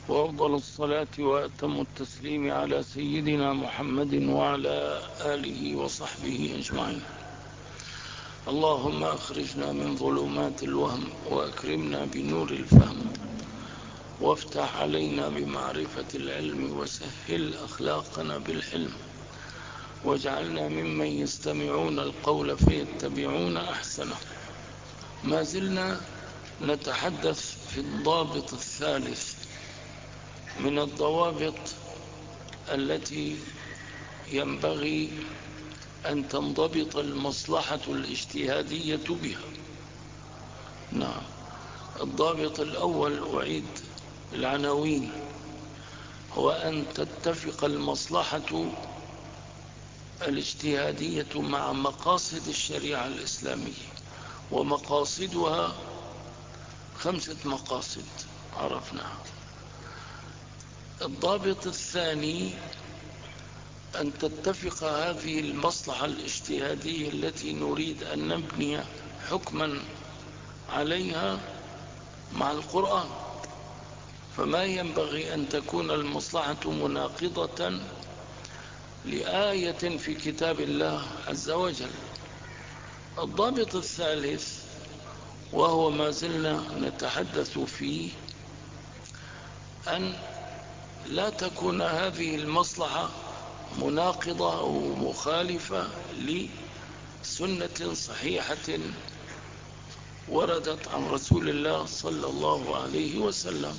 وأفضل الصلاة وأتم التسليم على سيدنا محمد وعلى آله وصحبه أجمعين. اللهم أخرجنا من ظلمات الوهم وأكرمنا بنور الفهم، وافتح علينا بمعرفة العلم، وسهل أخلاقنا بالحلم، واجعلنا ممن يستمعون القول فيتبعون أحسنه. ما زلنا نتحدث في الضابط الثالث من الضوابط التي ينبغي أن تنضبط المصلحة الاجتهادية بها. نعم، الضابط الأول، أعيد العناوين، هو أن تتفق المصلحة الاجتهادية مع مقاصد الشريعة الإسلامية، ومقاصدها 5 مقاصد عرفناها. الضابط الثاني أن تتفق هذه المصلحة الاجتهادية التي نريد أن نبني حكما عليها مع القرآن، فما ينبغي أن تكون المصلحة مناقضة لآية في كتاب الله عز وجل. الضابط الثالث، وهو ما زلنا نتحدث فيه، أن لا تكون هذه المصلحة مناقضة أو مخالفة لسنة صحيحة وردت عن رسول الله صلى الله عليه وسلم.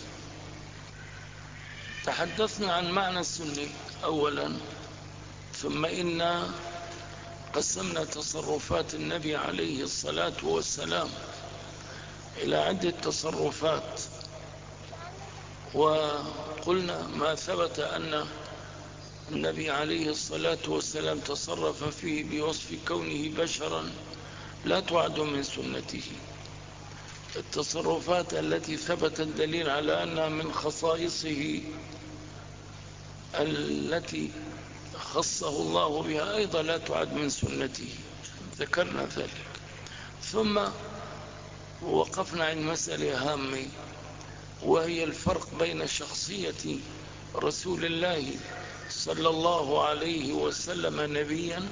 تحدثنا عن معنى السنة أولا، ثم إنا قسمنا تصرفات النبي عليه الصلاة والسلام إلى عدة تصرفات، وقلنا ما ثبت أن النبي عليه الصلاة والسلام تصرف فيه بوصف كونه بشرا لا تعد من سنته. التصرفات التي ثبت الدليل على أنها من خصائصه التي خصه الله بها أيضا لا تعد من سنته، ذكرنا ذلك. ثم وقفنا عند مسألة هامة، وهي الفرق بين شخصية رسول الله صلى الله عليه وسلم نبيا،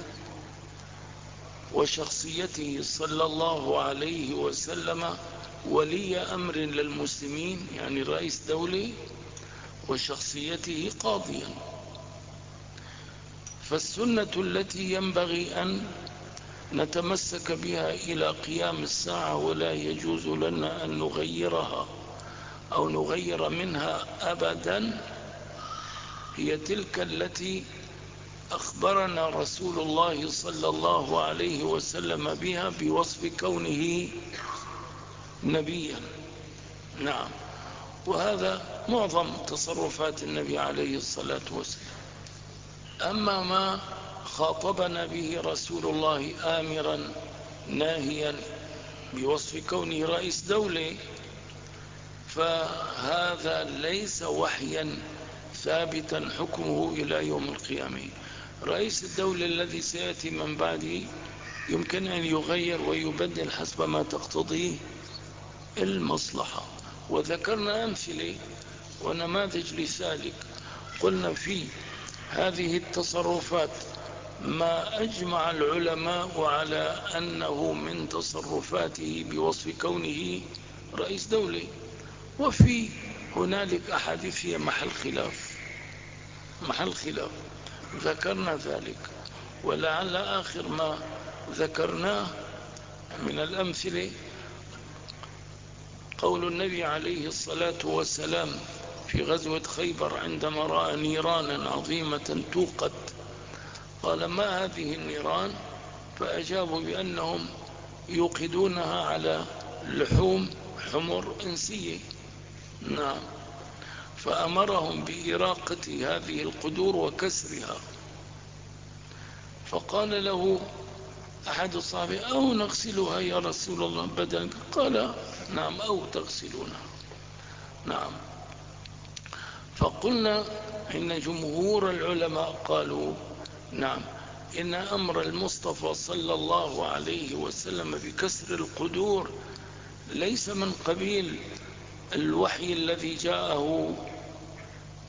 وشخصيته صلى الله عليه وسلم ولي أمر للمسلمين، يعني رئيس دولة، وشخصيته قاضيا. فالسنة التي ينبغي أن نتمسك بها إلى قيام الساعة ولا يجوز لنا أن نغيرها أو نغير منها أبدا، هي تلك التي أخبرنا رسول الله صلى الله عليه وسلم بها بوصف كونه نبيا. نعم، وهذا معظم تصرفات النبي عليه الصلاة والسلام. أما ما خاطبنا به رسول الله آمرا ناهيا بوصف كونه رئيس دولة، فهذا ليس وحيا ثابتا حكمه إلى يوم القيامة. رئيس الدولة الذي سيأتي من بعده يمكن أن يغير ويبدل حسب ما تقتضيه المصلحة، وذكرنا أمثلة ونماذج لذلك. قلنا في هذه التصرفات ما أجمع العلماء على أنه من تصرفاته بوصف كونه رئيس دولة، وفي هنالك أحاديث هي محل خلاف، ذكرنا ذلك. ولعل آخر ما ذكرناه من الأمثلة قول النبي عليه الصلاة والسلام في غزوة خيبر عندما رأى نيرانا عظيمة توقد، قال: ما هذه النيران؟ فأجابوا بأنهم يوقدونها على لحوم حمر إنسية. نعم، فأمرهم بإراقة هذه القدور وكسرها. فقال له أحد الصحابة: أو نغسلها يا رسول الله بدلا؟ قال: نعم، أو تغسلونها. نعم. فقلنا إن جمهور العلماء قالوا: نعم، إن أمر المصطفى صلى الله عليه وسلم بكسر القدور ليس من قبيل الوحي الذي جاءه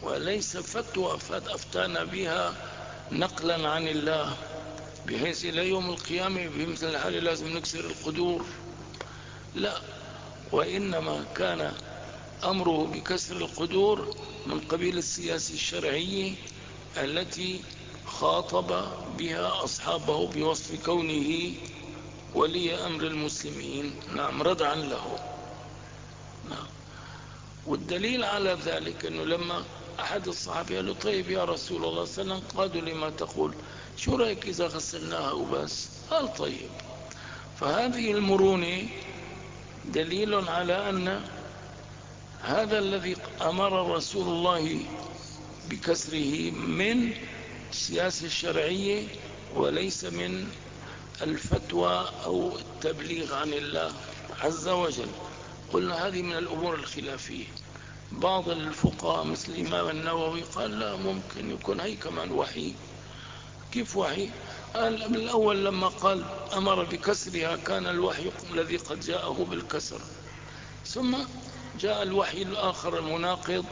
وليس فتوى أفتانا بها نقلا عن الله بحيث إلى يوم القيامة بمثل الحال لازم نكسر القدور، لا، وإنما كان أمره بكسر القدور من قبيل السياسة الشرعية التي خاطب بها أصحابه بوصف كونه ولي أمر المسلمين، نعم، ردعا له. نعم. والدليل على ذلك أنه لما أحد الصحابة قال له طيب يا رسول الله صلى الله عليه وسلم قالوا لما تقول، شو رأيك إذا غسلناها وبس؟ قال طيب. فهذه المرونة دليل على أن هذا الذي أمر رسول الله بكسره من السياسة الشرعية وليس من الفتوى أو التبليغ عن الله عز وجل. قلنا هذه من الأمور الخلافية. بعض الفقهاء مثل الإمام النووي قال لا، ممكن يكون هي كمان وحي. كيف وحي؟ قال بالأول لما قال أمر بكسرها كان الوحي الذي قد جاءه بالكسر، ثم جاء الوحي الآخر المناقض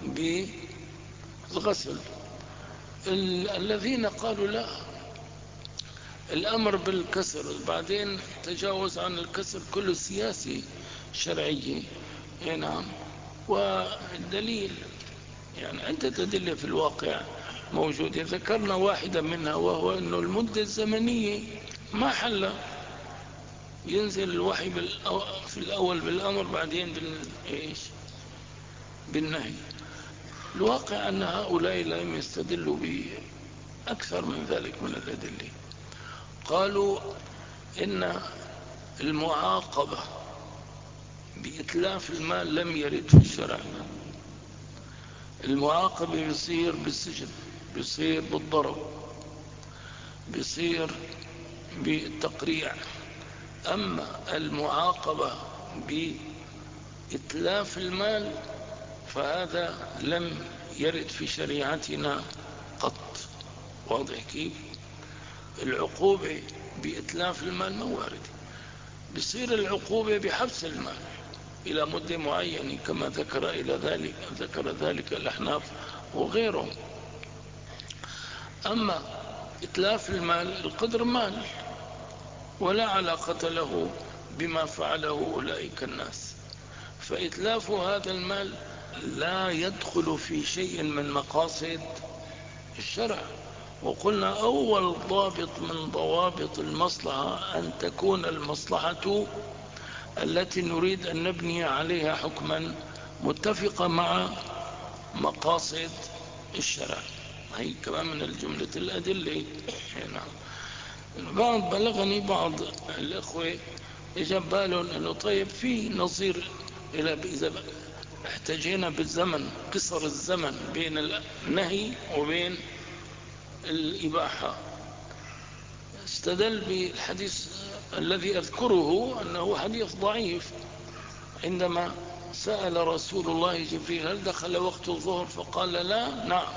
بالغسل. الذين قالوا لا، الأمر بالكسر بعدين تجاوز عن الكسر كله سياسي شرعي. نعم. والدليل يعني عدة أدلة في الواقع موجودة، ذكرنا واحدة منها وهو أنه المدة الزمنية ما حل، ينزل الوحي في الأول بالأمر بعدين بالنهي. الواقع أن هؤلاء لم يستدلوا بأكثر من ذلك من الأدلة. قالوا إن المعاقبة بإتلاف المال لم يرد في الشرع. المعاقبة بيصير بالسجن، بيصير بالضرب، بيصير بالتقريع. أما المعاقبة بإتلاف المال فهذا لم يرد في شريعتنا قط. واضح كيف؟ العقوبة بإتلاف المال ما وارد. بيصير العقوبة بحبس المال إلى مدة معينة كما ذكر ذلك الأحناف وغيرهم. أما إتلاف المال القدر مال ولا علاقة له بما فعله أولئك الناس، فإتلاف هذا المال لا يدخل في شيء من مقاصد الشرع. وقلنا أول ضابط من ضوابط المصلحة أن تكون المصلحة التي نريد أن نبني عليها حكما متفقة مع مقاصد الشرع. هي كمان من الجملة الأدلة. بلغني بعض الأخوة إجاب بالهم أنه طيب في نظير إذا احتاجينا بالزمن قصر الزمن بين النهي وبين الإباحة. استدل بالحديث الذي أذكره أنه حديث ضعيف، عندما سأل رسول الله جبريل هل دخل وقت الظهر فقال لا، نعم.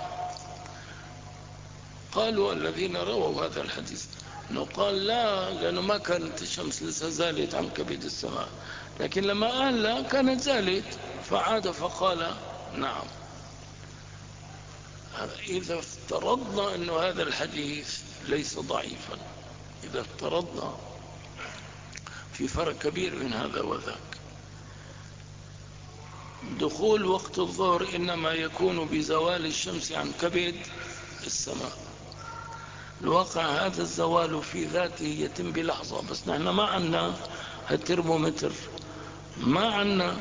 قالوا الذين رووا هذا الحديث أنه قال لا لأنه ما كانت الشمس لسه زالت عن كبد السماء، لكن لما قال لا كانت زالت فعاد فقال نعم. إذا افترضنا أن هذا الحديث ليس ضعيفا، إذا افترضنا في فرق كبير من هذا وذاك، دخول وقت الظهر إنما يكون بزوال الشمس عن كبد السماء. الواقع هذا الزوال في ذاته يتم بلحظة، بس نحن ما عنا هالترمومتر، ما عنا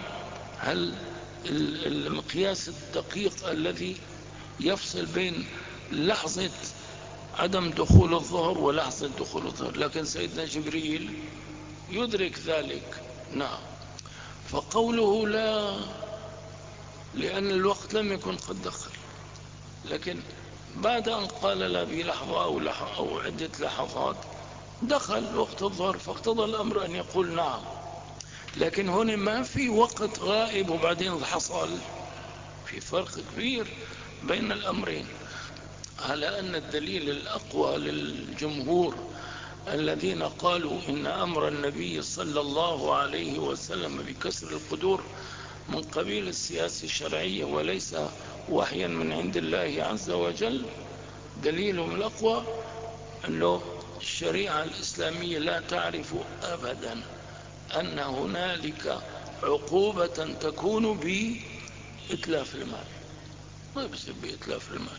المقياس الدقيق الذي يفصل بين لحظة عدم دخول الظهر ولحظة دخول الظهر، لكن سيدنا جبريل يدرك ذلك. نعم. فقوله لا لأن الوقت لم يكن قد دخل، لكن بعد أن قال لا بلحظة أو عدة لحظات دخل وقت الظهر، فاقتضى الأمر أن يقول نعم. لكن هنا ما في وقت غائب وبعدين حصل، في فرق كبير بين الأمرين. على أن الدليل الأقوى للجمهور الذين قالوا إن أمر النبي صلى الله عليه وسلم بكسر القدور من قبيل السياسة الشرعية وليس وحيا من عند الله عز وجل، دليلهم الأقوى أنه الشريعة الإسلامية لا تعرف أبدا أن هنالك عقوبة تكون بإتلاف المال، ما بيصير بإتلاف المال.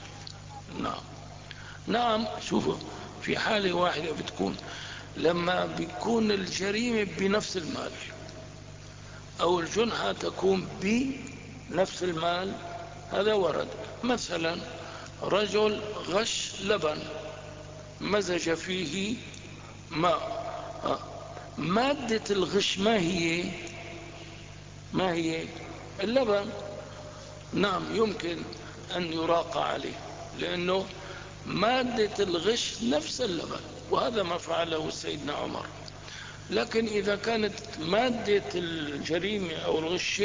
نعم شوفوا، في حالة واحدة بتكون لما بيكون الجريمة بنفس المال أو الجنحة تكون بنفس المال، هذا ورد. مثلا رجل غش لبن، مزج فيه ماء، مادة الغش ما هي اللبن. نعم يمكن أن يراقى عليه لأنه مادة الغش نفس اللبن، وهذا ما فعله سيدنا عمر. لكن إذا كانت مادة الجريمة أو الغش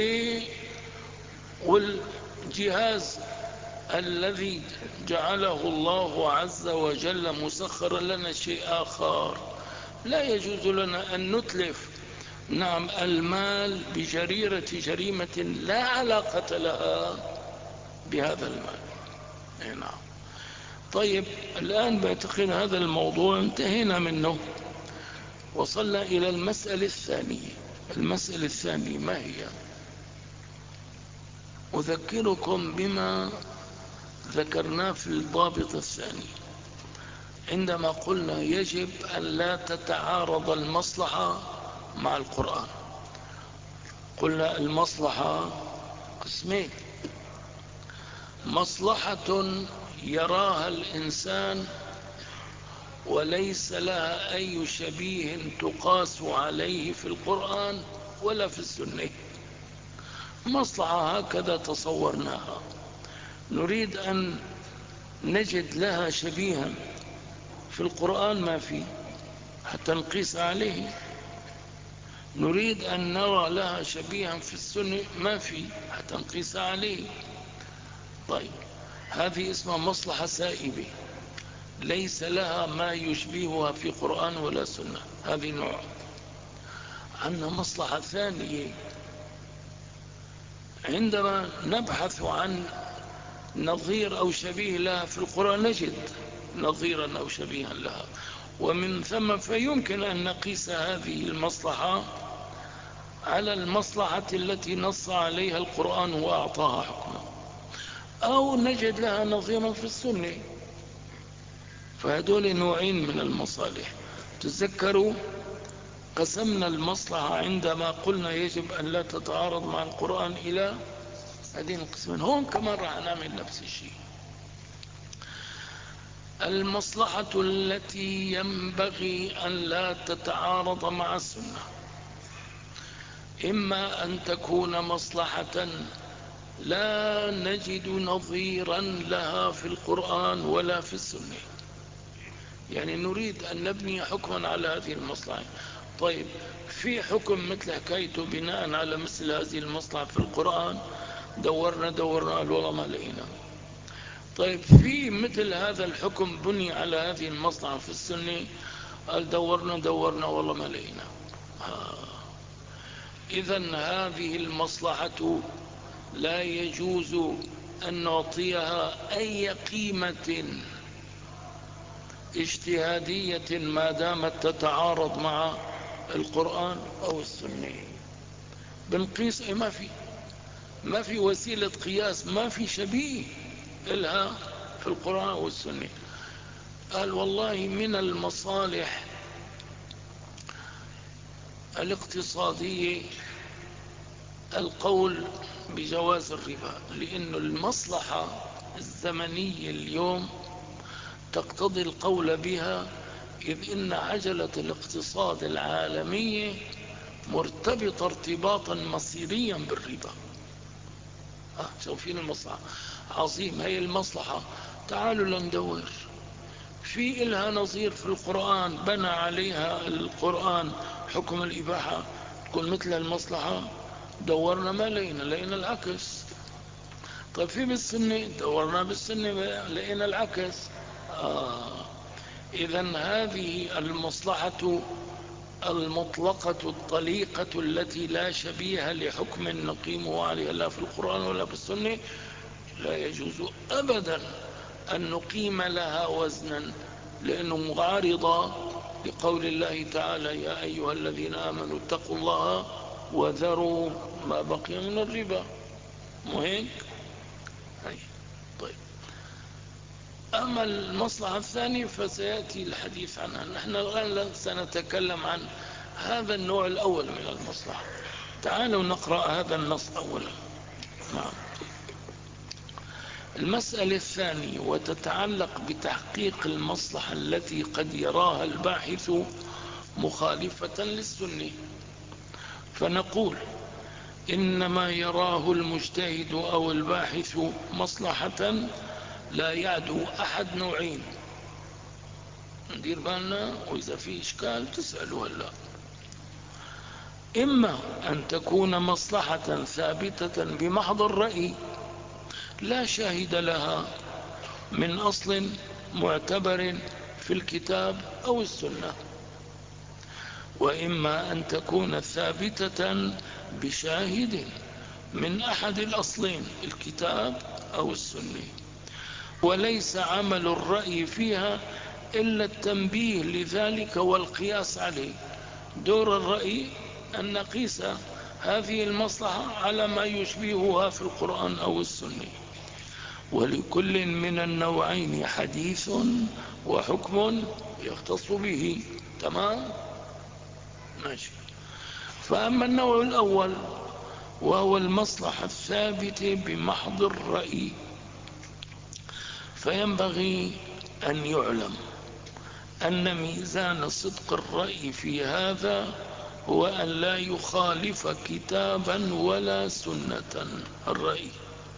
والجهاز الذي جعله الله عز وجل مسخرا لنا شيء آخر، لا يجوز لنا أن نتلف نعم المال جريمة لا علاقة لها بهذا المال. نعم. طيب الآن بعتقد هذا الموضوع انتهينا منه، وصلنا إلى المسألة الثانية. المسألة الثانية ما هي؟ أذكركم بما ذكرناه في الضابط الثاني عندما قلنا يجب أن لا تتعارض المصلحة مع القرآن. قلنا المصلحة قسمين: مصلحة يراها الإنسان وليس لها أي شبيه تقاس عليه في القرآن ولا في السنة، مصلحة هكذا تصورناها، نريد أن نجد لها شبيها في القرآن ما في حتى نقيس عليه، نريد أن نرى لها شبيها في السنة ما في حتى نقيس عليه. طيب هذه اسمها مصلحة سائبة ليس لها ما يشبهها في قرآن ولا سنة، هذه نوع. عندنا مصلحة ثانية، عندما نبحث عن نظير أو شبيه لها في القرآن نجد نظيرا أو شبيها لها، ومن ثم فيمكن أن نقيس هذه المصلحة على المصلحة التي نص عليها القرآن وأعطاها حكما، أو نجد لها نظيرا في السنة. فهدول نوعين من المصالح. تذكروا قسمنا المصلحة عندما قلنا يجب أن لا تتعارض مع القرآن إلى هذين القسمين. هون كمان راح نعمل نفس الشيء. المصلحة التي ينبغي أن لا تتعارض مع السنة إما أن تكون مصلحة لا نجد نظيرا لها في القرآن ولا في السنة، يعني نريد أن نبني حكما على هذه المصلحة. طيب في حكم مثل حكايته بناء على مثل هذه المصلحة في القرآن، دورنا والله ما لقينا. طيب في مثل هذا الحكم بني على هذه المصلحة في السنة، قال دورنا والله ما لقينا. إذن هذه المصلحة لا يجوز أن نعطيها أي قيمة اجتهادية ما دامت تتعارض مع القرآن أو السنة. بنقيس ما في وسيلة قياس، ما في شبيه لها في القرآن والسنة. قال والله من المصالح الاقتصادية القول بجواز الربا، لأن المصلحة الزمنية اليوم تقتضي القول بها، إذ إن عجلة الاقتصاد العالمية مرتبطة ارتباطا مصيريا بالربا. شوفين المصلحة عظيم، هي المصلحة. تعالوا لندور في إلها نظير في القرآن بنى عليها القرآن حكم الإباحة تكون مثل المصلحة؟ دورنا ما لقينا العكس. طيب في بالسنة، دورنا بالسنة لقينا العكس. إذن هذه المصلحة المطلقة الطليقة التي لا شبيه لحكم نقيمه عليها لا في القرآن ولا في السنة، لا يجوز أبدا أن نقيم لها وزنا، لأنه معارضة لقول الله تعالى: يا أيها الذين آمنوا اتقوا الله وذروا ما بقي من الربا. مو هيك؟ طيب، أما المصلحة الثانية فسيأتي الحديث عنها. نحن الآن سنتكلم عن هذا النوع الأول من المصلحة. تعالوا نقرأ هذا النص أولا. نعم. المسألة الثانية وتتعلق بتحقيق المصلحة التي قد يراها الباحث مخالفة للسنة، فنقول: إنما يراه المجتهد أو الباحث مصلحة لا يعدو أحد نوعين. ندير بالنا، وإذا في إشكال تسألوا هلا. إما أن تكون مصلحة ثابتة بمحض الرأي لا شاهد لها من أصل معتبر في الكتاب أو السنة، وإما أن تكون ثابتة بشاهد من أحد الأصلين الكتاب أو السنة، وليس عمل الرأي فيها إلا التنبيه لذلك والقياس عليه. دور الرأي أن نقيس هذه المصلحة على ما يشبهها في القرآن أو السنة، ولكل من النوعين حديث وحكم يختص به. تمام؟ ماشي. فأما النوع الأول وهو المصلحة الثابتة بمحض الرأي، فينبغي أن يعلم أن ميزان صدق الرأي في هذا هو أن لا يخالف كتابا ولا سنة الرأي.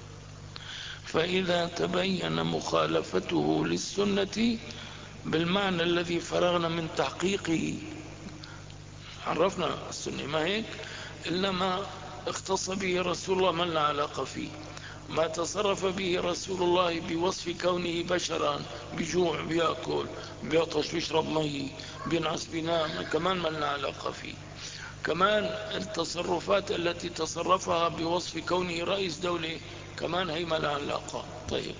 فإذا تبين مخالفته للسنة بالمعنى الذي فرغنا من تحقيقه، عرفنا السنة ما هيك، إلا ما اختص به رسول الله من لا علاقة فيه، ما تصرف به رسول الله بوصف كونه بشرا، بجوع بيأكل، بيعطش بيشرب مي، بينعس بينام، كمان من لا علاقة فيه. كمان التصرفات التي تصرفها بوصف كونه رئيس دولة كمان هي ما لا علاقة. طيب،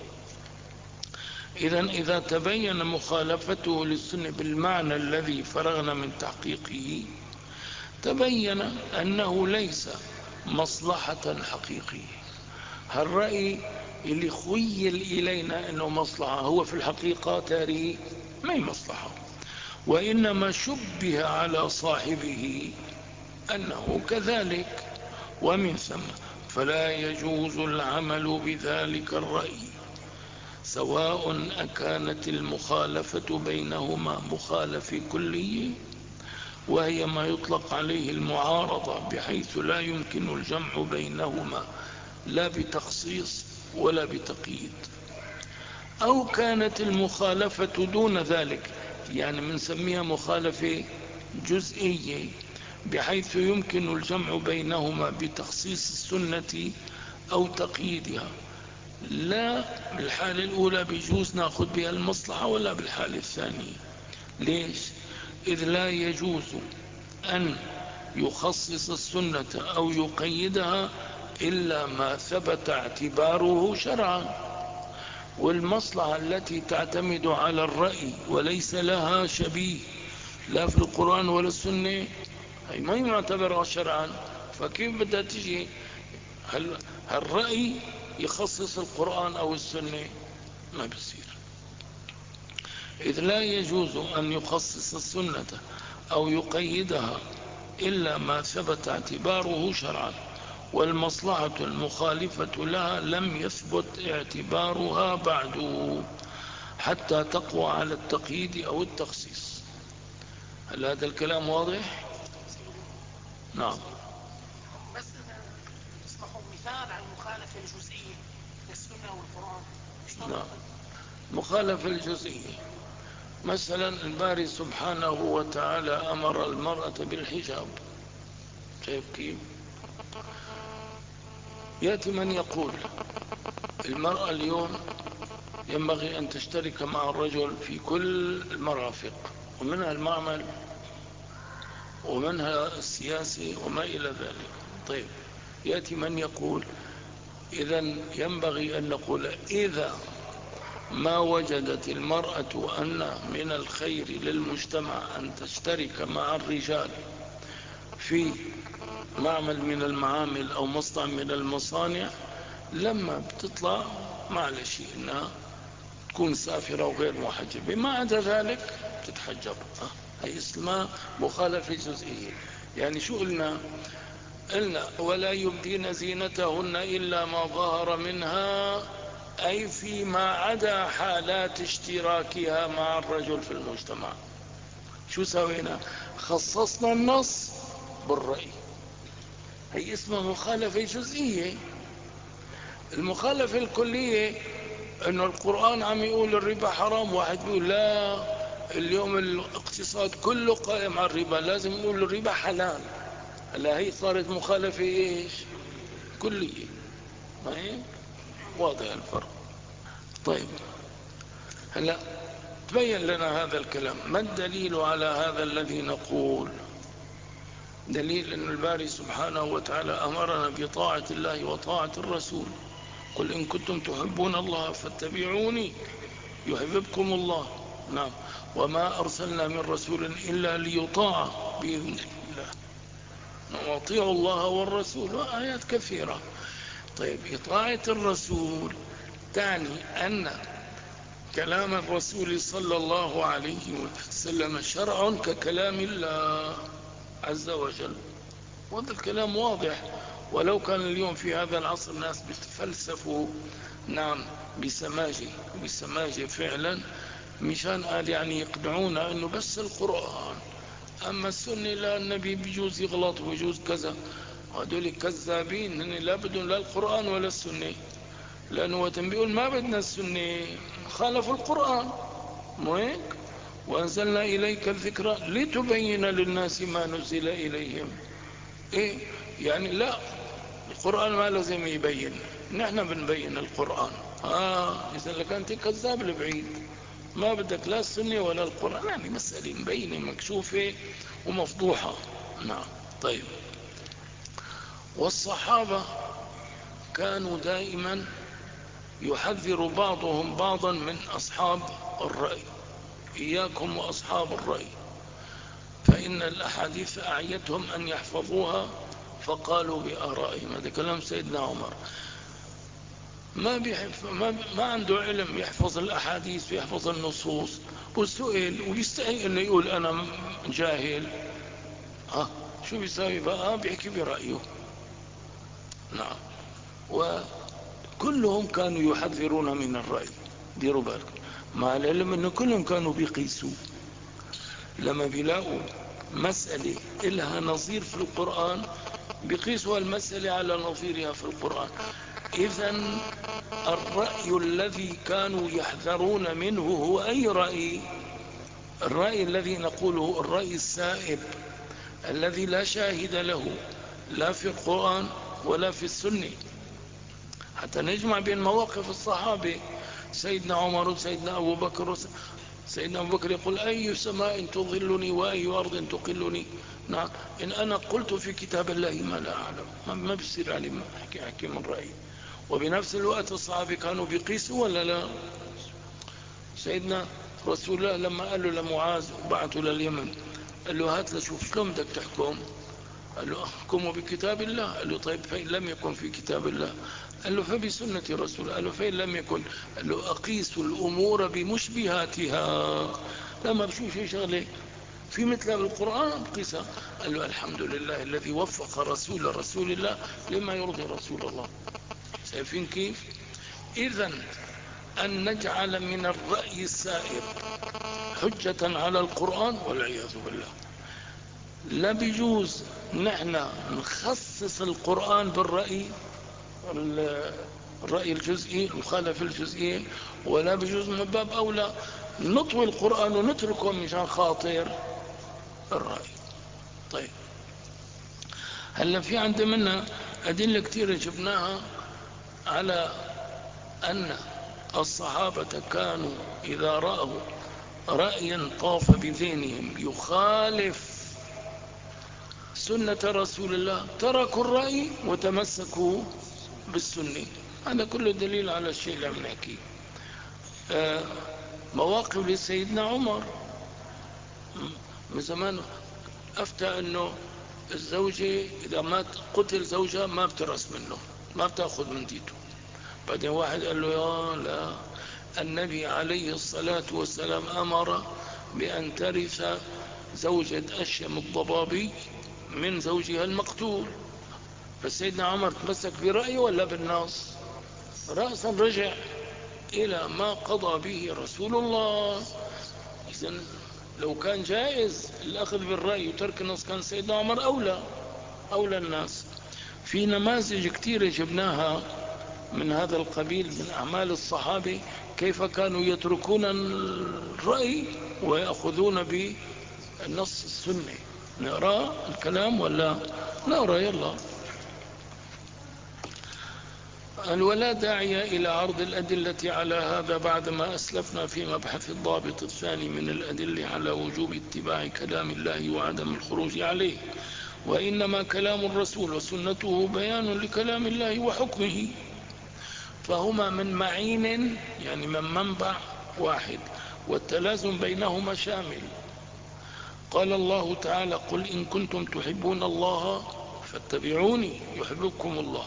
إذا تبين مخالفته للسنة بالمعنى الذي فرغنا من تحقيقه، تبين أنه ليس مصلحة حقيقية. هالرأي اللي خيل إلينا أنه مصلحة هو في الحقيقة تاري ما هي مصلحة، وإنما شبه على صاحبه أنه كذلك، ومن ثم فلا يجوز العمل بذلك الرأي، سواء أكانت المخالفة بينهما مخالف كلي، وهي ما يطلق عليه المعارضة، بحيث لا يمكن الجمع بينهما لا بتخصيص ولا بتقييد، أو كانت المخالفة دون ذلك، يعني بنسميها مخالفة جزئية، بحيث يمكن الجمع بينهما بتخصيص السنة أو تقييدها. لا بالحالة الأولى بيجوز ناخذ بها المصلحة، ولا بالحالة الثانية. ليش؟ إذ لا يجوز أن يخصص السنة أو يقيدها إلا ما ثبت اعتباره شرعا، والمصلحة التي تعتمد على الرأي وليس لها شبيه لا في القرآن ولا السنة هي ما يعتبرها شرعا. فكيف بدها تجي هالرأي يخصص القرآن أو السنة؟ ما بيصير. إذ لا يجوز أن يخصص السنة أو يقيدها إلا ما ثبت اعتباره شرعا، والمصلحة المخالفة لها لم يثبت اعتبارها بعد حتى تقوى على التقييد أو التخصيص. هل هذا الكلام واضح؟ نعم. بس اسمحوا مثال عن المخالفة الجزئية للسنة والقرآن. نعم. مخالفة الجزئية مثلا الباري سبحانه وتعالى أمر المرأة بالحجاب. شايف كيف؟ يأتي من يقول المرأة اليوم ينبغي أن تشترك مع الرجل في كل المرافق، ومنها المعمل ومنها السياسي وما إلى ذلك. طيب يأتي من يقول إذن ينبغي أن نقول إذا ما وجدت المرأة أن من الخير للمجتمع أن تشترك مع الرجال في معمل من المعامل أو مصنع من المصانع، لما بتطلع معلش إنها تكون سافرة وغير محجبة، ما عدا ذلك تتحجب. هي اسمها مخالفة جزئية. يعني شو قلنا ولا يبدين زينتهن إلا ما ظهر منها، أي فيما عدا حالات اشتراكها مع الرجل في المجتمع. شو سوينا؟ خصصنا النص بالرأي. هي اسمها مخالفة جزئية. المخالفة الكلية انه القرآن عم يقول الربا حرام، واحد بيقول لا اليوم الاقتصاد كله قائم على الربا، لازم نقول الربا حلال. هلا هي صارت مخالفة ايش؟ كلية. ما هيك؟ واضح الفرق. طيب هلا تبين لنا هذا الكلام. ما الدليل على هذا الذي نقول؟ دليل أن الباري سبحانه وتعالى أمرنا بطاعة الله وطاعة الرسول. قل إن كنتم تحبون الله فاتبعوني يحببكم الله. نعم. وما أرسلنا من رسول إلا ليطاع بإذن الله. وأطيعوا الله والرسول، وآيات كثيرة. طيب إطاعة الرسول تعني أن كلام الرسول صلى الله عليه وسلم شرع ككلام الله عز وجل. وهذا الكلام واضح. ولو كان اليوم في هذا العصر الناس بتفلسفوا نعم بسماجه فعلا، مشان قال يعني يقنعونا انه بس القرآن، اما السنة لا، النبي بيجوز يغلط ويجوز كذا. هذول كذابين، هن لا بدهم لا القرآن ولا السنة. لانه وقت بيقول ما بدنا السنة خالفوا القرآن. مو هيك؟ وانزلنا اليك الذكر لتبين للناس ما نزل اليهم. ايه يعني لا، القرآن ما لازم يبين، نحن بنبين القرآن. إذا لك أنت كذاب البعيد، ما بدك لا السنة ولا القرآن. يعني مسألة مبينة مكشوفة ومفضوحة. نعم. طيب والصحابة كانوا دائما يحذر بعضهم بعضا من أصحاب الرأي. إياكم وأصحاب الرأي، فإن الأحاديث أعيتهم أن يحفظوها فقالوا بآرائهم. هذا كلام سيدنا عمر. ما عنده علم يحفظ الأحاديث ويحفظ النصوص، وسئل وبيستحي انه يقول انا جاهل. شو بيساوي بقى؟ بيحكي برأيه. نعم. وكلهم كانوا يحذرون من الرأي. ديروا بالكم، مع العلم انه كلهم كانوا بيقيسوا. لما بيلاقوا مسألة إلها نظير في القرآن بيقيسوا المسألة على نظيرها في القرآن. إذن الرأي الذي كانوا يحذرون منه هو أي رأي؟ الرأي الذي نقوله الرأي السائب، الذي لا شاهد له لا في القرآن ولا في السنة. حتى نجمع بين مواقف الصحابة، سيدنا عمر وسيدنا أبو بكر. سيدنا أبو بكر يقول أي سماء تظلني وأي أرض تقلني. نعم. إن أنا قلت في كتاب الله ما لا أعلم، ما بصير علي أحكي من رأيي. وبنفس الوقت الصحابة كانوا بيقيسوا ولا لا؟ سيدنا رسول الله لما قال له لمعاذ وبعثه لليمن، قال له هات لشوف شلون بدك تحكم. قال له احكموا بكتاب الله. قال له طيب فإن لم يكن في كتاب الله؟ قال له فبسنة رسول. قال له فإن لم يكن؟ قال له أقيس الأمور بمشبهاتها. لما بشوف شيء شغله في مثل القرآن قيسها. قال له الحمد لله الذي وفق رسول الله لما يرضي رسول الله. شايفين كيف؟ إذن أن نجعل من الرأي السائر حجة على القرآن والعياذ بالله. لا بيجوز نحن نخصص القرآن بالرأي، الرأي الجزئي، المخالفة الجزئية، ولا بيجوز من باب أولى نطوي القرآن ونتركه مشان خاطر الرأي. طيب هلا في عند منا أدلة كثيرة جبناها على أن الصحابة كانوا إذا رأوا رأيا طاف بذهنهم يخالف سنة رسول الله، تركوا الرأي وتمسكوا بالسنة. هذا كله دليل على الشيء اللي عم نحكيه. مواقف لسيدنا عمر من زمان أفتى أنه الزوجة إذا مات قتل زوجها ما بترث منه، ما بتأخذ من ديته. بعدين واحد قال له يا لا، النبي عليه الصلاة والسلام أمر بأن ترث زوجة أشيم الضبابي من زوجها المقتول. فسيدنا عمر تمسك برأيه ولا بالنص؟ رأسا رجع إلى ما قضى به رسول الله. إذن لو كان جائز الأخذ بالرأي وترك النص كان سيدنا عمر أولى الناس. في نماذج كثيرة جبناها من هذا القبيل من أعمال الصحابة، كيف كانوا يتركون الرأي ويأخذون بالنص السني. نقرأ الكلام ولا نقرأ؟ يلا. ولا داعي إلى عرض الأدلة على هذا بعدما أسلفنا في مبحث الضابط الثاني من الأدلة على وجوب اتباع كلام الله وعدم الخروج عليه، وإنما كلام الرسول وسنته بيان لكلام الله وحكمه، فهما من معين يعني من منبع واحد، والتلازم بينهما شامل. قال الله تعالى: قل إن كنتم تحبون الله فاتبعوني يحببكم الله.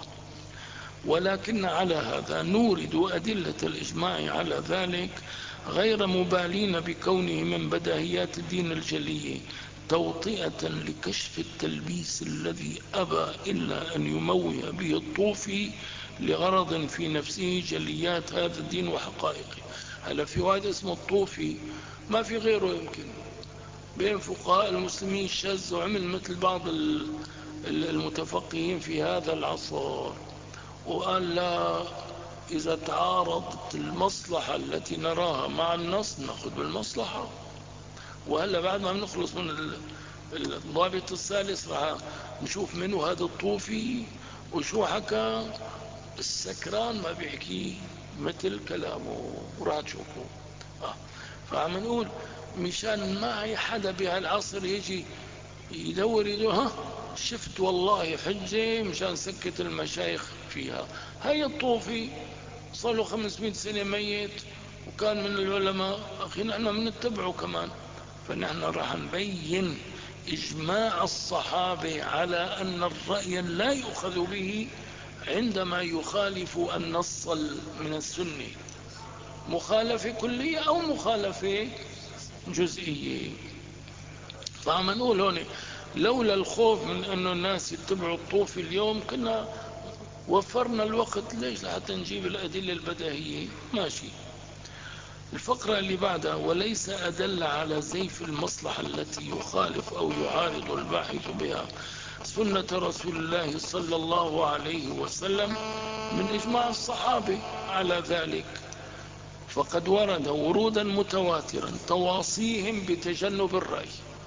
ولكن على هذا نورد أدلة الإجماع على ذلك غير مبالين بكونه من بداهيات الدين الجلية، توطئة لكشف التلبيس الذي أبى إلا أن يموه به الطوفي لغرض في نفسه جليات هذا الدين وحقائقه. هلا في واحد اسمه الطوفي، ما في غيره يمكن بين فقهاء المسلمين شاذ، وعمل مثل بعض المتفقهين في هذا العصر، وقال لا، إذا تعارضت المصلحة التي نراها مع النص نأخذ بالمصلحة. وهلا بعد ما بنخلص من الضابط الثالث راح نشوف منه هذا الطوفي وشو حكى. السكران ما بيحكي مثل كلامه، وراح تشوفوا. فعم نقول مشان ما هي حدا بهالعصر يجي يدور ها شفت والله حجة مشان سكت المشايخ فيها. هاي الطوفي صار له 500 سنة ميت وكان من العلماء، أخي نحن منتبعه كمان. فنحن راح نبين إجماع الصحابة على أن الرأي لا يؤخذ به عندما يخالف النص من السنة، مخالفة كلية أو مخالفة جزئية. فعم نقول هون لولا الخوف من أنه الناس يتبعوا الطوفي اليوم كنا وفرنا الوقت. ليش؟ لحتى نجيب الأدلة البديهية. ماشي. الفقرة اللي بعدها: وليس أدل على زيف المصلحة التي يخالف أو يعارض الباحث بها سنة رسول الله صلى الله عليه وسلم من إجماع الصحابة على ذلك، فقد ورد ورودا متواترا تواصيهم بتجنب الرأي.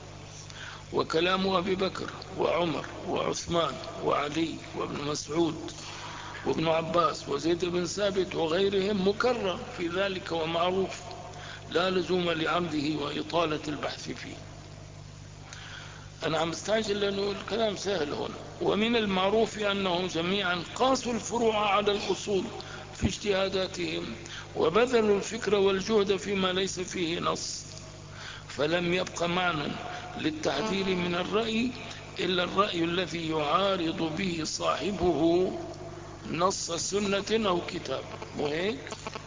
وكلام أبي بكر وعمر وعثمان وعلي وابن مسعود وابن عباس وزيد بن ثابت وغيرهم مكرر في ذلك ومعروف، لا لزوم لعمده وإطالة البحث فيه. أنا عم استعجل لأنه الكلام سهل هنا. ومن المعروف أنهم جميعا قاسوا الفروع على الأصول في اجتهاداتهم، وبذلوا الفكر والجهد فيما ليس فيه نص، فلم يبق معنى للتحذير من الرأي إلا الرأي الذي يعارض به صاحبه نص سنة أو كتاب، وهيك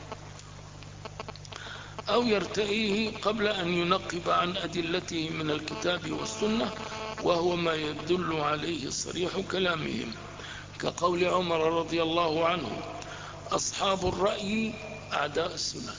أو يرتئيه قبل أن ينقب عن أدلته من الكتاب والسنة، وهو ما يدل عليه صريح كلامهم، كقول عمر رضي الله عنه: أصحاب الرأي أعداء السنة،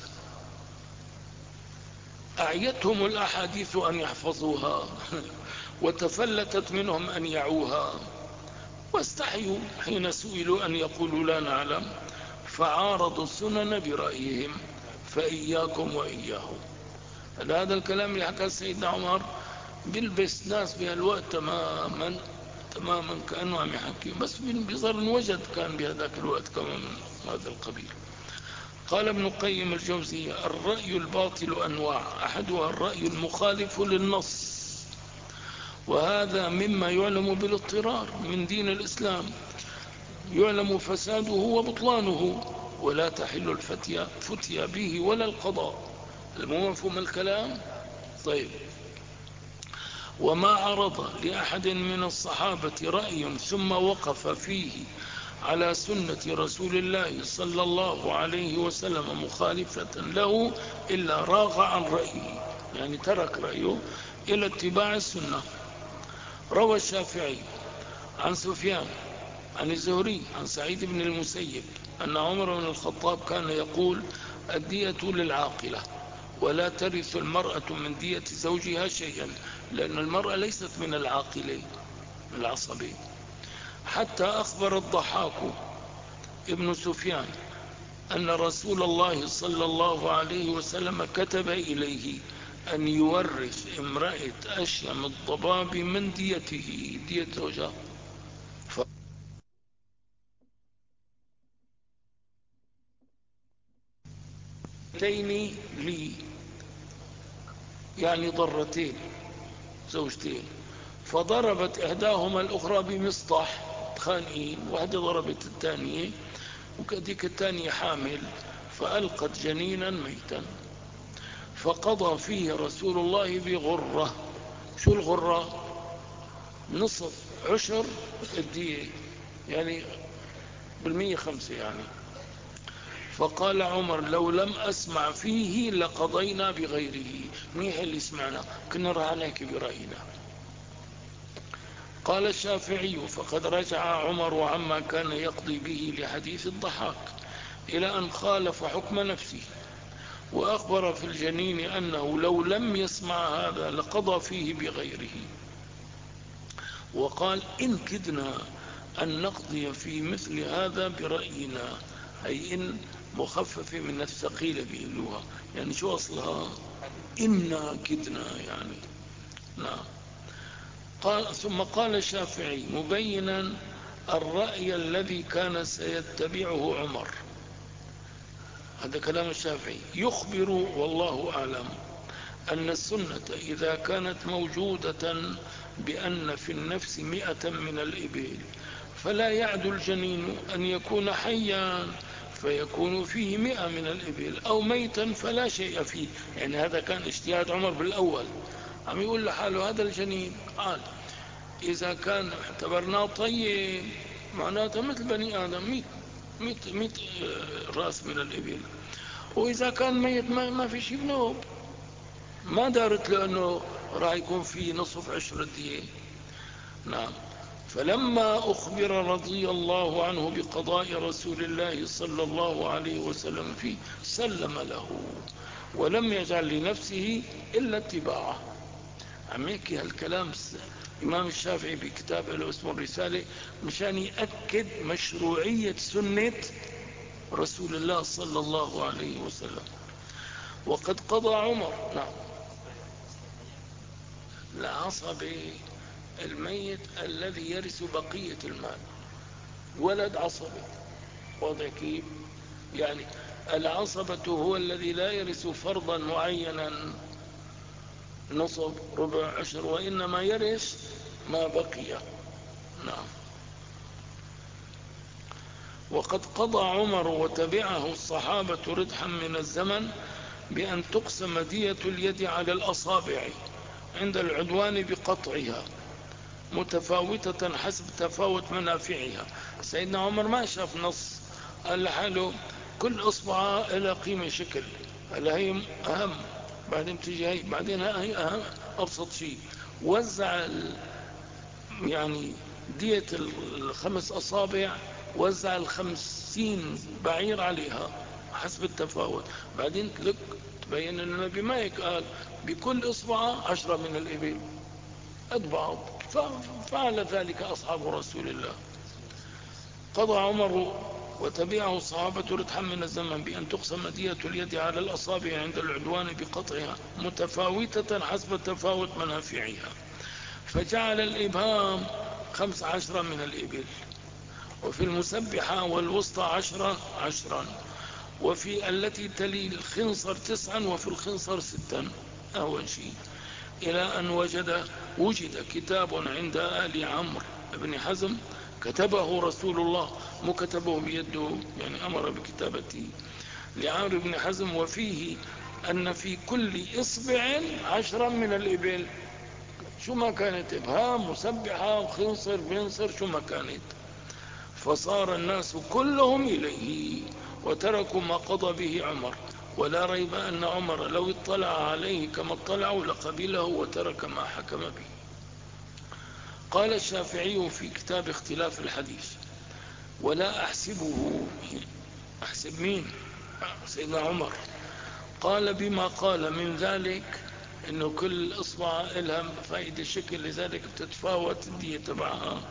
أعيتهم الأحاديث أن يحفظوها وتفلتت منهم أن يعوها، واستحيوا حين سئلوا أن يقولوا لا نعلم، فعارضوا السنن برأيهم، فإياكم وإياهم. هذا الكلام اللي حكى سيدنا عمر بيلبس ناس بهالوقت تماما كأنه عم يحكي، بس بيظهر وجد كان بهذاك الوقت كمان من هذا القبيل. قال ابن القيم الجوزية: الرأي الباطل أنواع، أحدها الرأي المخالف للنص، وهذا مما يعلم بالاضطرار من دين الإسلام، يعلم فساده وبطلانه، ولا تحل فتيا به ولا القضاء. المفهوم الكلام؟ طيب. وما عرض لأحد من الصحابة رأي ثم وقف فيه على سنة رسول الله صلى الله عليه وسلم مخالفة له إلا راغ عن رأيه، يعني ترك رأيه إلى اتباع السنة. روى الشافعي عن سفيان عن الزهري عن سعيد بن المسيب أن عمر بن الخطاب كان يقول: الدية للعاقلة، ولا ترث المرأة من دية زوجها شيئا، لأن المرأة ليست من العاقلين، من العصبين. حتى أخبر الضحاك ابن سفيان أن رسول الله صلى الله عليه وسلم كتب إليه أن يورث امرأة أشيم الضباب من ديته، دية زوجها. فتين لي، يعني ضرتين، زوجتين. فضربت إحداهما الأخرى بمصطح، خانقين، واحدة ضربت الثانية، وكذلك الثانية حامل، فألقت جنينا ميتا. فقضى فيه رسول الله بغرة. شو الغرة؟ نصف عشر الدية، يعني 5% يعني. فقال عمر: لو لم أسمع فيه لقضينا بغيره. منيح اللي سمعنا، كنا راح نحكي برأينا. قال الشافعي: فقد رجع عمر عما كان يقضي به لحديث الضحاك إلى أن خالف حكم نفسه، وأخبر في الجنين أنه لو لم يسمع هذا لقضى فيه بغيره. وقال: إن كدنا أن نقضي في مثل هذا برأينا، أي إن مخففة من الثقيلة بيقولوها، يعني شو أصلها؟ إنا كدنا يعني. نعم. ثم قال الشافعي مبينا الرأي الذي كان سيتبعه عمر، هذا كلام الشافعي، يخبر والله أعلم أن السنة إذا كانت موجودة بأن في النفس 100 من الإبل، فلا يعدو الجنين أن يكون حيا فيكون فيه 100 من الإبل، أو ميتا فلا شيء فيه. يعني هذا كان اجتهاد عمر بالأول، عم يقول لحاله هذا الجنين قال إذا كان اعتبرناه طيب معناته مثل بني آدم 100 رأس من الإبل، وإذا كان ميت ما في شيء بنوب، ما دارت لأنه راح يكون في نصف عشر الدية. نعم. فلما أخبر رضي الله عنه بقضاء رسول الله صلى الله عليه وسلم فيه سلم له، ولم يجعل لنفسه إلا اتباعه. عم يحكي هالكلام إمام الشافعي بكتاب له اسمه الرسالة مشان يأكد مشروعية سنة رسول الله صلى الله عليه وسلم. وقد قضى عمر. نعم. العصبي الميت الذي يرث بقية المال، ولد عصبي. واضح كيف؟ يعني العصبة هو الذي لا يرث فرضا معينا نصب ربع عشر، وإنما يرث ما بقي. نعم. وقد قضى عمر وتبعه الصحابة ردحا من الزمن بأن تقسم دية اليد على الأصابع عند العدوان بقطعها متفاوتة حسب تفاوت منافعها. سيدنا عمر ما شاف نص قال لحاله كل أصبع إلى قيمة شكل، هي أهم، بعدين تيجي هي، بعدين هي أهم، أبسط شيء. وزع يعني دية 5 أصابع، وزع 50 بعير عليها حسب التفاوت. بعدين تبين أن النبي ما هيك قال بكل إصبع 10 من الإبل قد بعض، ففعل ذلك أصحاب رسول الله. قضى عمر وتبعه الصحابة ردحا من الزمن بأن تقسم دية اليد على الأصابع عند العدوان بقطعها متفاوتة حسب تفاوت منافعها، فجعل الإبهام 15 من الإبل، وفي المسبحة والوسطى 10 وفي التي تلي الخنصر 9، وفي الخنصر 6 أول شيء. إلى أن وجد كتاب عند آل عمرو بن حزم كتبه رسول الله، مو كتبه بيده، يعني أمر بكتابته لعمرو بن حزم، وفيه أن في كل إصبع 10 من الإبل، شو ما كانت، إبهام مسبحة وخنصر بنصر شو ما كانت. فصار الناس كلهم إليه وتركوا ما قضى به عمر، ولا ريب أن عمر لو اطلع عليه كما اطلعوا لقبله وترك ما حكم به. قال الشافعي في كتاب اختلاف الحديث: ولا أحسبه، أحسب مين؟ سيدنا عمر. قال بما قال من ذلك إنه كل إصبع لها فائدة شكل، لذلك بتتفاوت الدية تبعها.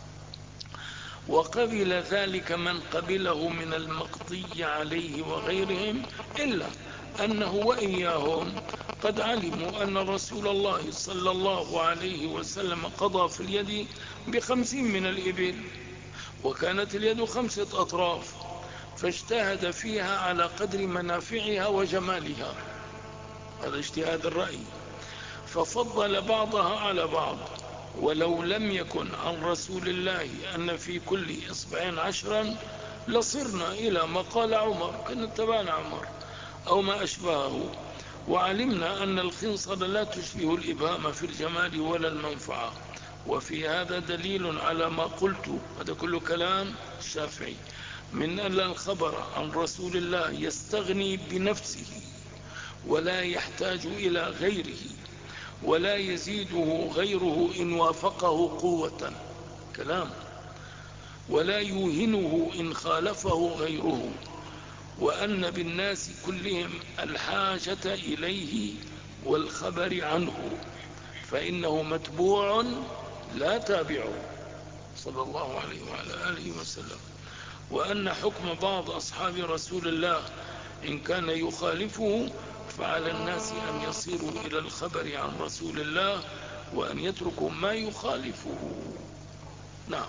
وقبل ذلك من قبله من المقضي عليه وغيرهم، إلا أنه وإياهم قد علموا أن رسول الله صلى الله عليه وسلم قضى في اليد ب50 من الإبل، وكانت اليد 5 أطراف، فاجتهد فيها على قدر منافعها وجمالها، هذا اجتهاد الرأي، ففضل بعضها على بعض. ولو لم يكن عن رسول الله أن في كل إصبع 10 لصرنا إلى ما قال عمر، كنا اتبعنا عمر أو ما أشبهه، وعلمنا أن الخنصر لا تشبه الإبهام في الجمال ولا المنفعة. وفي هذا دليل على ما قلت، هذا كله كلام الشافعي، من أن الخبر عن رسول الله يستغني بنفسه ولا يحتاج إلى غيره، ولا يزيده غيره إن وافقه قوة، كلام، ولا يوهنه إن خالفه غيره، وأن بالناس كلهم الحاجة إليه والخبر عنه، فإنه متبوع لا تابع صلى الله عليه وعلى آله وسلم. وأن حكم بعض أصحاب رسول الله إن كان يخالفه، فعلى الناس أن يصيروا إلى الخبر عن رسول الله وأن يتركوا ما يخالفه. نعم.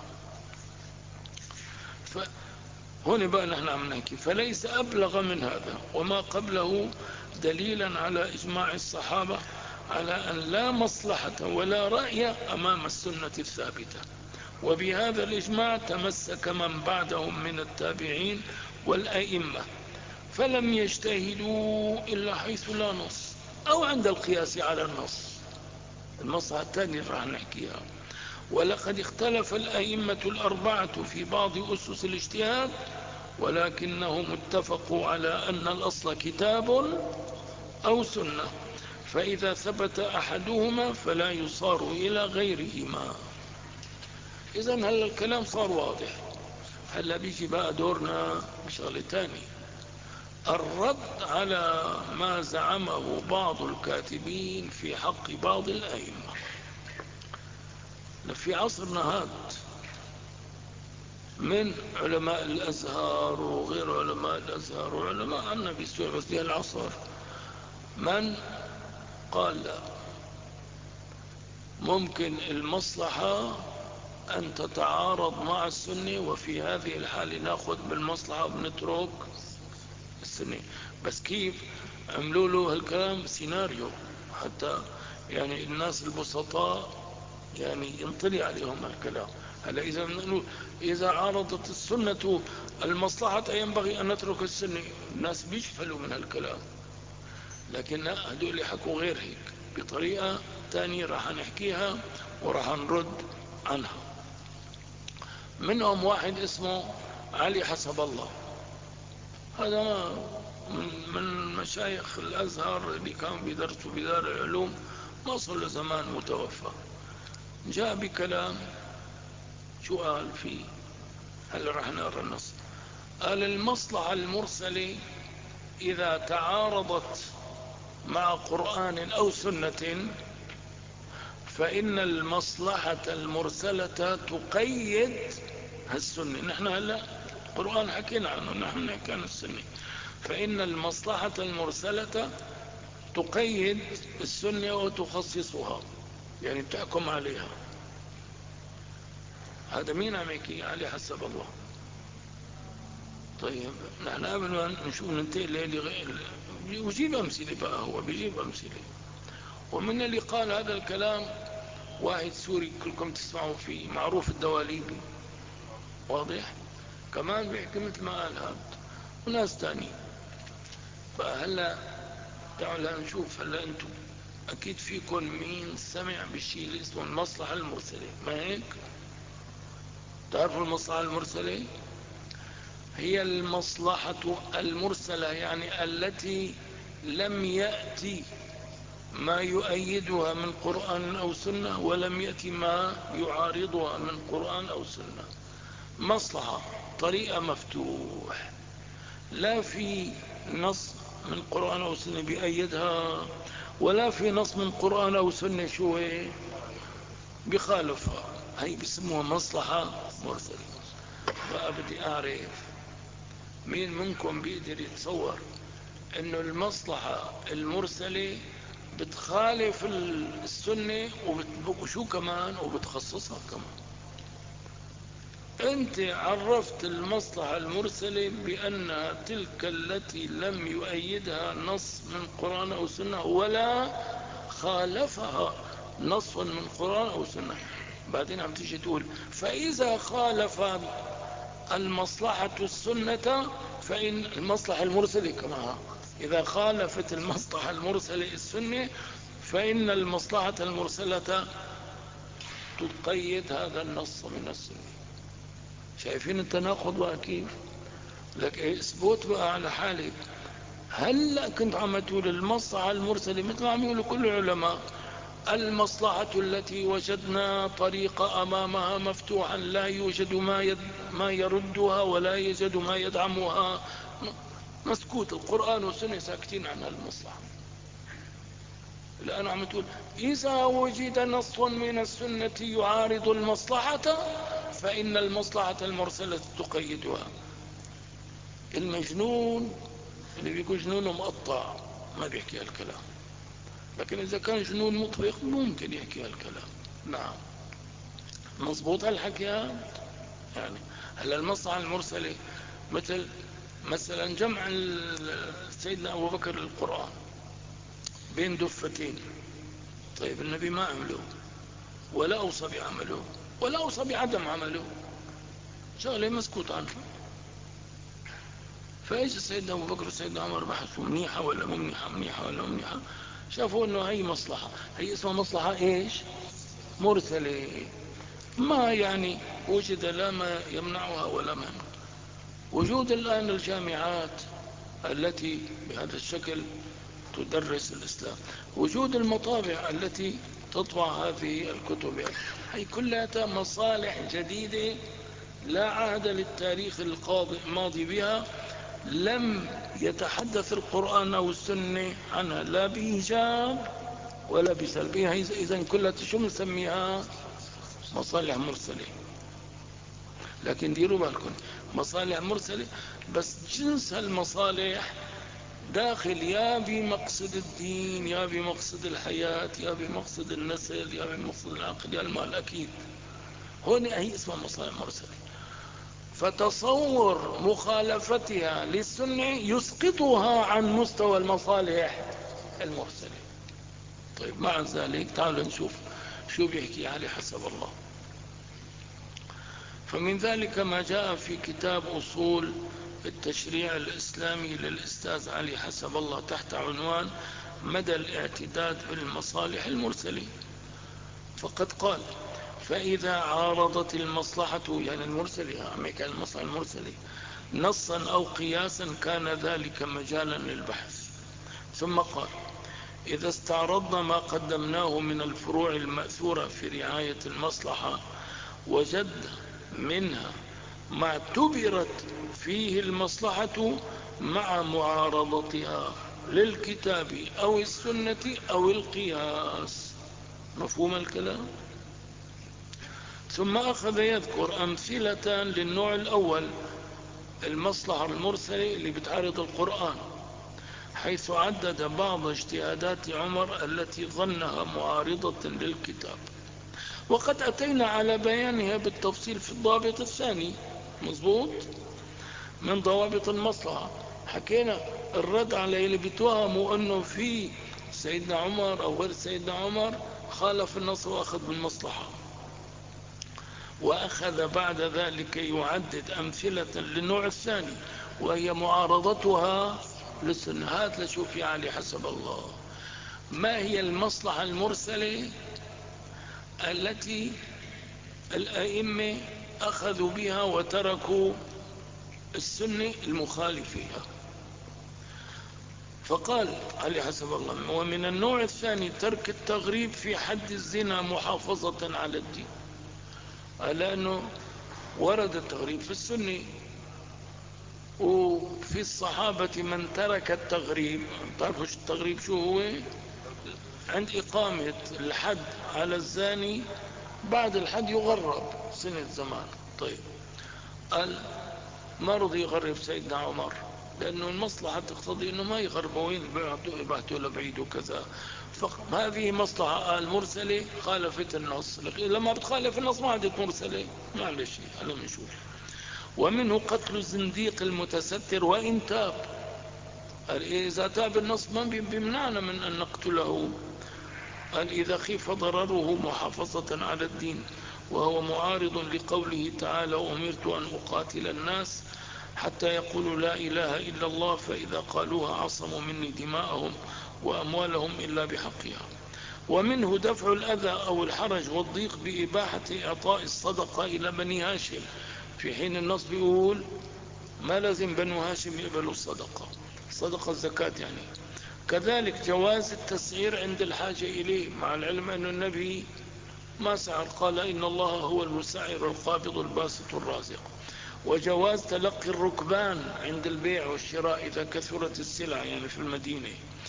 هنا بقى نحن عم نحكي، فليس أبلغ من هذا وما قبله دليلا على إجماع الصحابة على أن لا مصلحة ولا رأي أمام السنة الثابتة. وبهذا الإجماع تمسك من بعدهم من التابعين والأئمة، فلم يجتهدوا إلا حيث لا نص أو عند القياس على النص، المصلحة الثانية راح نحكيها. ولقد اختلف الأئمة الأربعة في بعض أسس الاجتهاد، ولكنهم اتفقوا على أن الأصل كتاب أو سنة، فإذا ثبت أحدهما فلا يصار إلى غيرهما. إذن هل الكلام صار واضح؟ هلا بيجي بقى دورنا بشغلة تاني، الرد على ما زعمه بعض الكاتبين في حق بعض الأئمة. في عصرنا هذا من علماء الأزهر وغير علماء الأزهر وعلماء النبي في العصر من قال لا، ممكن المصلحة أن تتعارض مع السنة، وفي هذه الحالة نأخذ بالمصلحة وبنترك السنة. بس كيف عملوا له هالكلام سيناريو حتى يعني الناس البسطاء يعني ينطلي عليهم الكلام. هلا إذا عارضت السنة المصلحة ينبغي أن نترك السنة، الناس بيشفلوا من هالكلام، لكن هدول حكوا غير هيك بطريقة تانية راح نحكيها وراح نرد عنها. منهم واحد اسمه علي حسب الله، هذا من مشايخ الأزهر اللي كانوا بيدرسوا بدار العلوم، ما صار زمان متوفى. جاء بكلام، شو قال فيه؟ هل رح نقرأ النص. قال المصلحة المرسلة إذا تعارضت مع قرآن أو سنة فإن المصلحة المرسلة تقيد السنة. نحن هلا القرآن حكينا عنه، نحن نحكي عن السنة، فإن المصلحة المرسلة تقيد السنة وتخصصها، يعني بتحكم عليها. هذا مين عم يحكي؟ علي حسب الله. طيب نحن قبل ما نشوف ننتهي الليلة غير، وجيب أمثلة بقى، هو بيجيب أمثلة. ومن اللي قال هذا الكلام واحد سوري كلكم تسمعوا فيه، معروف الدواليبي، واضح؟ كمان بيحكي مثل ما قال هذا وناس تاني. فهلا تعالوا نشوف. هلا انتم اكيد فيكم مين سمع بالشيء اللي اسمه المصلحة المرسلة، ما هيك؟ تعرفوا المصلحة المرسلة؟ هي المصلحة المرسلة، يعني التي لم يأتي ما يؤيدها من قرآن أو سنة، ولم يأتي ما يعارضها من قرآن أو سنة. مصلحة طريقة مفتوح، لا في نص من قرآن أو سنة بيأيدها، ولا في نص من قرآن أو سنة شو بخالفها. هي بسموها مصلحة مرسلة. بقى بدي أعرف مين منكم بيقدر يتصور انه المصلحة المرسلة بتخالف السنة وشو كمان وبتخصصها كمان. انت عرفت المصلحة المرسلة بأنها تلك التي لم يؤيدها نص من قرآن أو سنة ولا خالفها نص من قرآن أو سنة. بعدين عم تيجي تقول فإذا خالف المصلحة السنة فإن المصلحة المرسلة كما إذا خالفت المصلحة المرسلة السنة فإن المصلحة المرسلة تقيد هذا النص من السنة. شايفين التناقض بقى كيف؟ لك اثبت بقى على حالك. هل كنت عم تقول المصلحة المرسلة مثل ما عم يقولوا كل العلماء المصلحة التي وجدنا طريق أمامها مفتوحا لا يوجد ما يردها ولا يوجد ما يدعمها، مسكوت. القرآن والسنة ساكتين عن المصلحة. الآن عم تقول إذا وجد نص من السنة يعارض المصلحة فإن المصلحة المرسلة تقيدها. المجنون اللي بيقول جنونه مقطع ما بيحكي هالكلام، لكن إذا كان جنون مطبق ممكن يحكي هالكلام. نعم مضبوط هالحكي يعني. هلا المصلحة المرسلة مثلا جمع سيدنا أبو بكر القرآن بين دفتين. طيب النبي ما عمله ولا أوصى بعمله ولا أوصى بعدم عمله، شغله مسكوت عنه. فايش سيدنا أبو بكر وسيدنا عمر بحثوا منيحة ولا ممنيحة، منيحة ولا ممنيحة، شافوا أنه هي مصلحة، هي اسمها مصلحة إيش مرسلة. ما يعني وجد لا ما يمنعها ولا ما يمنع. وجود الآن الجامعات التي بهذا الشكل تدرس الإسلام، وجود المطابع التي تطبع هذه الكتب، هي كلها مصالح جديدة لا عهد للتاريخ الماضي بها، لم يتحدث القرآن أو السنة عنها لا بإيجاب ولا بسلبية. إذن كلها شو نسميها؟ مصالح مرسلة. لكن ديروا بالكم مصالح مرسلة بس جنس المصالح داخل يا بمقصد الدين يا بمقصد الحياة يا بمقصد النسل يا بمقصد العقل يا المال. أكيد هون هي اسمها مصالح مرسلة. فتصور مخالفتها للسنة يسقطها عن مستوى المصالح المرسلة. طيب مع ذلك تعالوا نشوف شو بيحكي علي حسب الله. فمن ذلك ما جاء في كتاب أصول التشريع الإسلامي للأستاذ علي حسب الله تحت عنوان مدى الاعتداد بالمصالح المرسلة. فقد قال فإذا عارضت المصلحة يعني المرسلة المصلحة المرسلة نصا أو قياسا كان ذلك مجالا للبحث. ثم قال إذا استعرضنا ما قدمناه من الفروع المأثورة في رعاية المصلحة وجد منها ما اعتبرت فيه المصلحة مع معارضتها للكتاب أو السنة أو القياس. مفهوم الكلام؟ ثم أخذ يذكر أمثلة للنوع الأول المصلحة المرسلة اللي بتعارض القرآن، حيث عدد بعض اجتهادات عمر التي ظنها معارضة للكتاب، وقد أتينا على بيانها بالتفصيل في الضابط الثاني. مظبوط من ضوابط المصلحة حكينا الرد على اللي بيتوهموا أنه في سيدنا عمر أو غير سيدنا عمر خالف النص وأخذ بالمصلحة، وأخذ بعد ذلك يعدد أمثلة للنوع الثاني وهي معارضتها للسنة. هات لشوف يا علي حسب الله، ما هي المصلحة المرسلة التي الأئمة أخذوا بها وتركوا السنة المخالف فيها؟ فقال علي حسب الله: ومن النوع الثاني ترك التغريب في حد الزنا محافظة على الدين. لأنه ورد التغريب في السنة، وفي الصحابة من ترك التغريب. تعرفوا التغريب شو هو؟ عند إقامة الحد على الزاني بعد الحد يغرب سنة زمان. طيب، قال ما رضي يغرب سيدنا عمر لأنه المصلحة تقتضي أنه ما يغربوا، وين يبعثوا لبعيد وكذا. فهذه مصلحة المرسلة خالفت النص. لما بتخالف النص ما عادت مرسلة، معلش هلا بنشوف. ومنه قتل الزنديق المتستر وإن تاب. قال إذا تاب النص ما بيمنعنا من أن نقتله. قال إذا خيف ضرره محافظة على الدين، وهو معارض لقوله تعالى: وأمرت أن أقاتل الناس حتى يقولوا لا إله إلا الله فإذا قالوها عصموا مني دماءهم وأموالهم إلا بحقها. ومنه دفع الأذى أو الحرج والضيق بإباحة إعطاء الصدقة إلى بني هاشم، في حين النص بيقول ما لازم بنو هاشم يقبلوا الصدقة، صدقة الزكاة يعني. كذلك جواز التسعير عند الحاجة إليه، مع العلم أن النبي ما سعر، قال إن الله هو المسعر القابض الباسط الرازق. وجواز تلقي الركبان عند البيع والشراء إذا كثرت السلع يعني في المدينة.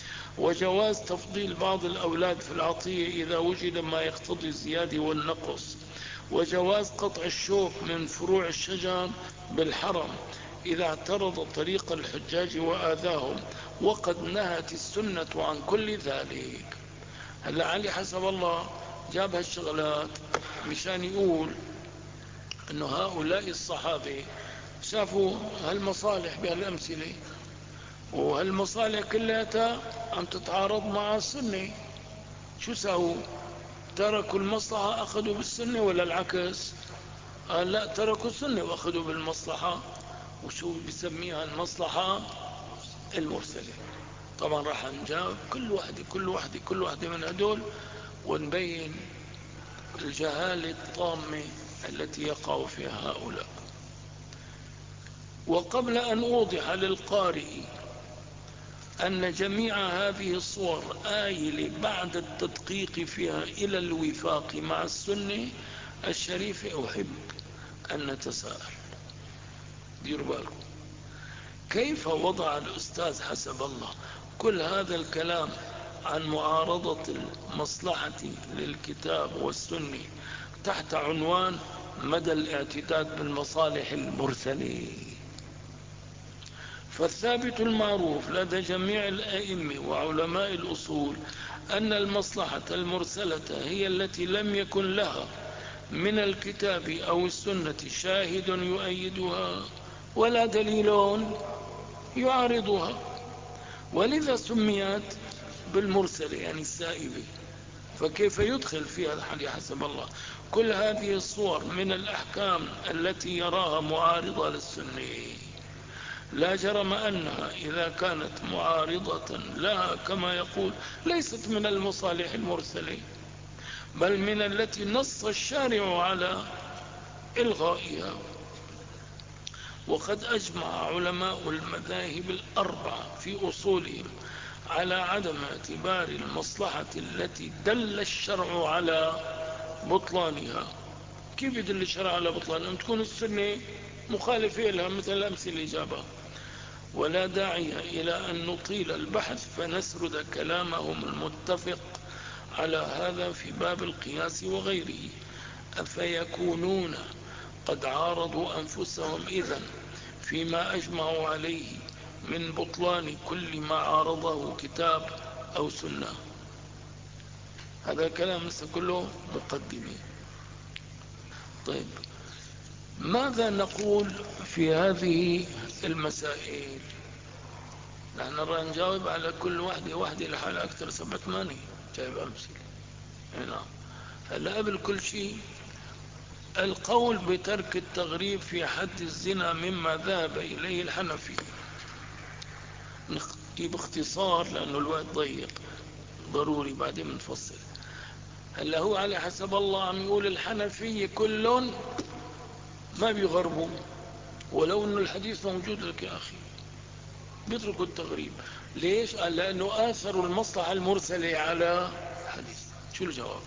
وجواز تفضيل بعض الأولاد في العطية إذا وجد ما يقتضي الزيادة والنقص. وجواز قطع الشوك من فروع الشجر بالحرم إذا اعترض طريق الحجاج وآذاهم، وقد نهت السنة عن كل ذلك. هلا علي حسب الله جاب هالشغلات مشان يقول انه هؤلاء الصحابة شافوا هالمصالح بهالأمثلة، وهالمصالح كلها عم تتعارض مع السنة. شو ساووا؟ تركوا المصلحة أخذوا بالسنة، ولا العكس؟ قال لا، تركوا السنة وأخذوا بالمصلحة. وشو بيسميها؟ المصلحة المرسلة. طبعا راح نجاوب كل واحدة من هدول ونبين الجهالة الطامة التي يقع فيها هؤلاء. وقبل أن أوضح للقارئ أن جميع هذه الصور آيلة بعد التدقيق فيها إلى الوفاق مع السنة الشريفة، أحب أن نتساءل. ديروا بالكم، كيف وضع الأستاذ حسب الله كل هذا الكلام عن معارضة المصلحة للكتاب والسنة تحت عنوان مدى الاعتداد بالمصالح المرسلة؟ فالثابت المعروف لدى جميع الأئمة وعلماء الأصول أن المصلحة المرسلة هي التي لم يكن لها من الكتاب أو السنة شاهد يؤيدها ولا دليل يعارضها، ولذا سميت بالمرسلة يعني السائبة. فكيف يدخل فيها الحديث حسب الله كل هذه الصور من الأحكام التي يراها معارضة للسنة؟ لا جرم أنها إذا كانت معارضة لها كما يقول ليست من المصالح المرسلة، بل من التي نص الشارع على إلغائها. وقد أجمع علماء المذاهب الأربعة في أصولهم على عدم اعتبار المصلحة التي دل الشرع على بطلانها. كيف يدل الشرع على بطلانها؟ أن تكون السنة مخالفة لها مثل الأمثلة اللي جابها. ولا داعي إلى أن نطيل البحث فنسرد كلامهم المتفق على هذا في باب القياس وغيره. أفيكونون قد عارضوا أنفسهم إذن فيما أجمعوا عليه من بطلان كل ما عارضه كتاب أو سنة؟ هذا الكلام لسه كله مقدمة. طيب، ماذا نقول في هذه المسائل؟ نحن نرى نجاوب على كل واحدة لحالها أكثر 7-8 جايب أمثلة. نعم. هلا قبل كل شيء القول بترك التغريب في حد الزنا مما ذهب إليه الحنفي. نحكي باختصار لأنه الوقت ضيق، ضروري بعدين نفصل. هلا هو على حسب الله عم يقول الحنفي كل ما بيغربوا، ولو أنه الحديث موجود لك يا أخي بيتركوا التغريب. ليش؟ قال لأنه آثروا المصلحة المرسلة على حديث. شو الجواب؟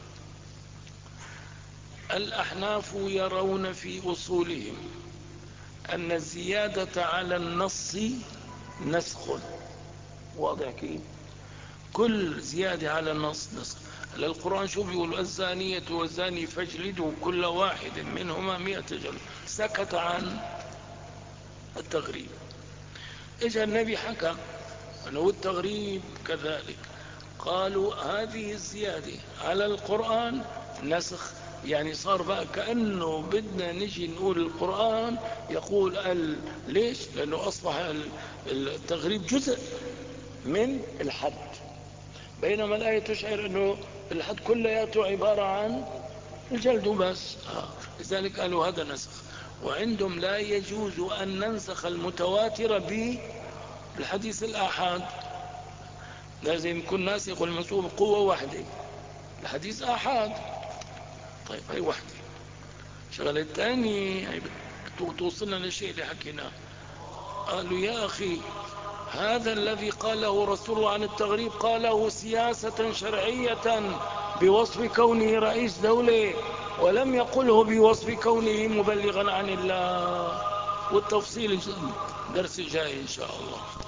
الأحناف يرون في أصولهم أن الزيادة على النص نسخ. واضح كيف؟ كل زيادة على النص نسخ. القرآن شو بيقول؟ الزانية والزاني فاجلدوا كل واحد منهما 100 جلد. سكت عن التغريب. اجى النبي حكم أنه التغريب كذلك. قالوا هذه الزيادة على القرآن نسخ. يعني صار بقى كأنه بدنا نجي نقول القرآن يقول ليش؟ لأنه أصبح التغريب جزء من الحد، بينما الآية تشعر أنه الحد كلياته عبارة عن الجلد بس. لذلك قالوا هذا نسخ. وعندهم لا يجوز أن ننسخ المتواتر بالحديث الآحاد، لازم يكون ناسخ والمنسوخ قوة واحدة. الحديث آحاد. طيب هاي واحدة. شغلة الثانية هاي توصلنا للشيء اللي حكيناه. قالوا يا أخي هذا الذي قاله رسول الله عن التغريب قاله سياسة شرعية بوصف كونه رئيس دولة، ولم يقله بوصف كونه مبلغا عن الله. والتفصيل درس الجاي إن شاء الله.